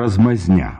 Размазня.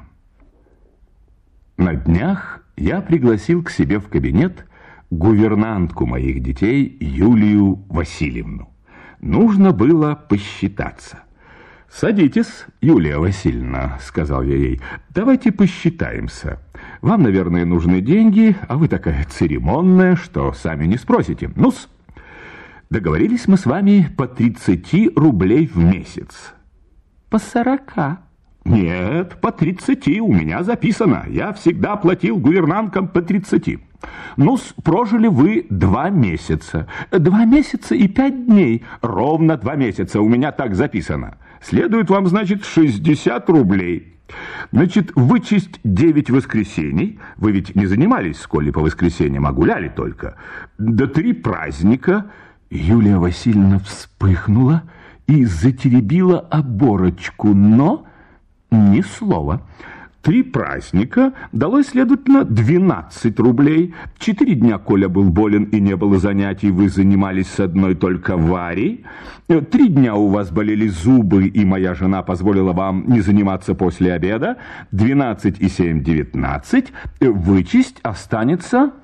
На днях я пригласил к себе в кабинет гувернантку моих детей Юлию Васильевну. Нужно было посчитаться. «Садитесь, Юлия Васильевна», — сказал я ей, — «давайте посчитаемся. Вам, наверное, нужны деньги, а вы такая церемонная, что сами не спросите. Ну-с, договорились мы с вами по 30 рублей в месяц». «По 40. «Нет, по 30 у меня записано. Я всегда платил гувернанткам по 30. Ну-с, прожили вы 2 месяца. 2 месяца и 5 дней. Ровно 2 месяца, у меня так записано. Следует вам, значит, 60 рублей. Значит, вычесть 9 воскресений. Вы ведь не занимались в школе по воскресеньям, а гуляли только. До 3 праздника». Юлия Васильевна вспыхнула и затеребила оборочку, но ни слова. 3 праздника дало, следовательно, 12 рублей. 4 дня Коля был болен и не было занятий, вы занимались с одной только Варей. 3 дня у вас болели зубы, и моя жена позволила вам не заниматься после обеда. 12 и 7 – 19. Вычесть останется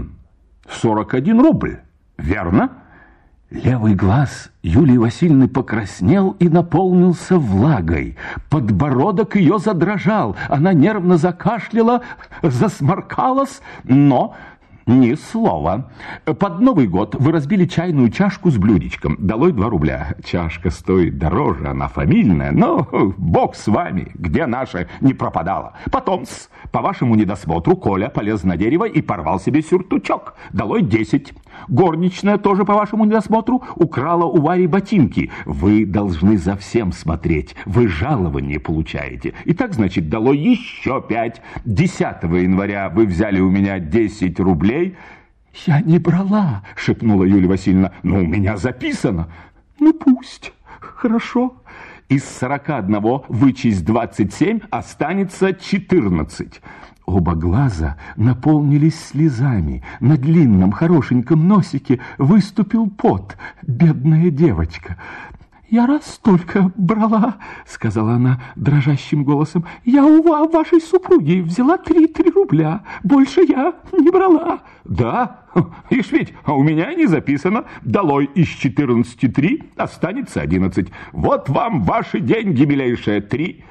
41 рубль. Верно? Левый глаз Юлии Васильевны покраснел и наполнился влагой. Подбородок ее задрожал. Она нервно закашляла, засморкалась, но ни слова. Под Новый год вы разбили чайную чашку с блюдечком. Долой 2 рубля. Чашка стоит дороже, она фамильная, но бог с вами, где наша не пропадала. Потом, по вашему недосмотру, Коля полез на дерево и порвал себе сюртучок. Долой 10. Горничная тоже по вашему недосмотру украла у Вари ботинки. Вы должны за всем смотреть. Вы жалование получаете. И так, значит, дало еще 5. 10 января вы взяли у меня 10 рублей. «Я не брала», — шепнула Юлия Васильевна. «Но у меня записано». «Ну пусть, хорошо». Из 41 вычесть 27, останется 14. Оба глаза наполнились слезами. На длинном хорошеньком носике выступил пот. Бедная девочка. «Я раз только брала», — сказала она дрожащим голосом. «Я у вашей супруги взяла 3 рубля. Больше я не брала». «Да? Ишь ведь, а у меня не записано. Долой из 14 3, останется 11. Вот вам ваши деньги, милейшая. 3,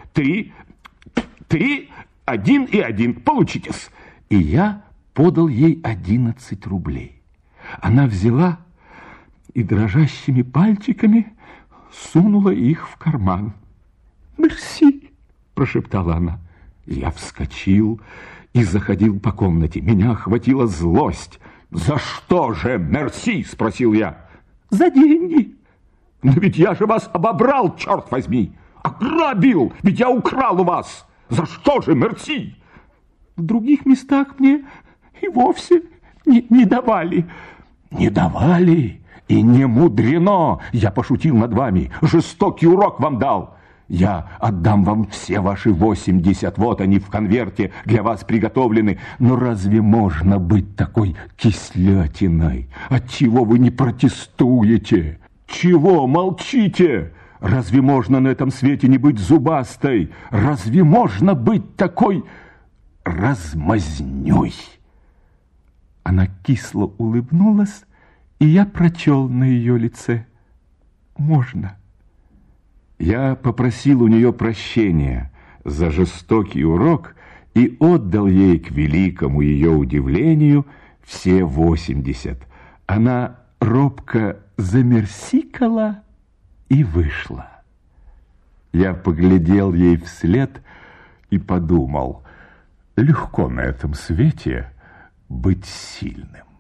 1 и 1. Получитесь». И я подал ей 11 рублей. Она взяла и дрожащими пальчиками сунула их в карман. «Мерси», — прошептала она. Я вскочил и заходил по комнате. Меня охватила злость. «За что же мерси?» — спросил я. «За деньги». «Но ведь я же вас обобрал, черт возьми! Ограбил! Ведь я украл у вас! За что же мерси?» «В других местах мне и вовсе не давали». «Не давали? И не мудрено! Я пошутил над вами, жестокий урок вам дал. Я отдам вам все ваши 80, вот они в конверте для вас приготовлены. Но разве можно быть такой кислятиной? Отчего вы не протестуете? Чего молчите? Разве можно на этом свете не быть зубастой? Разве можно быть такой размазнёй?» Она кисло улыбнулась, и я прочел на ее лице: «Можно». Я попросил у нее прощения за жестокий урок и отдал ей, к великому ее удивлению, все 80. Она робко замерсикала и вышла. Я поглядел ей вслед и подумал: легко на этом свете быть сильным.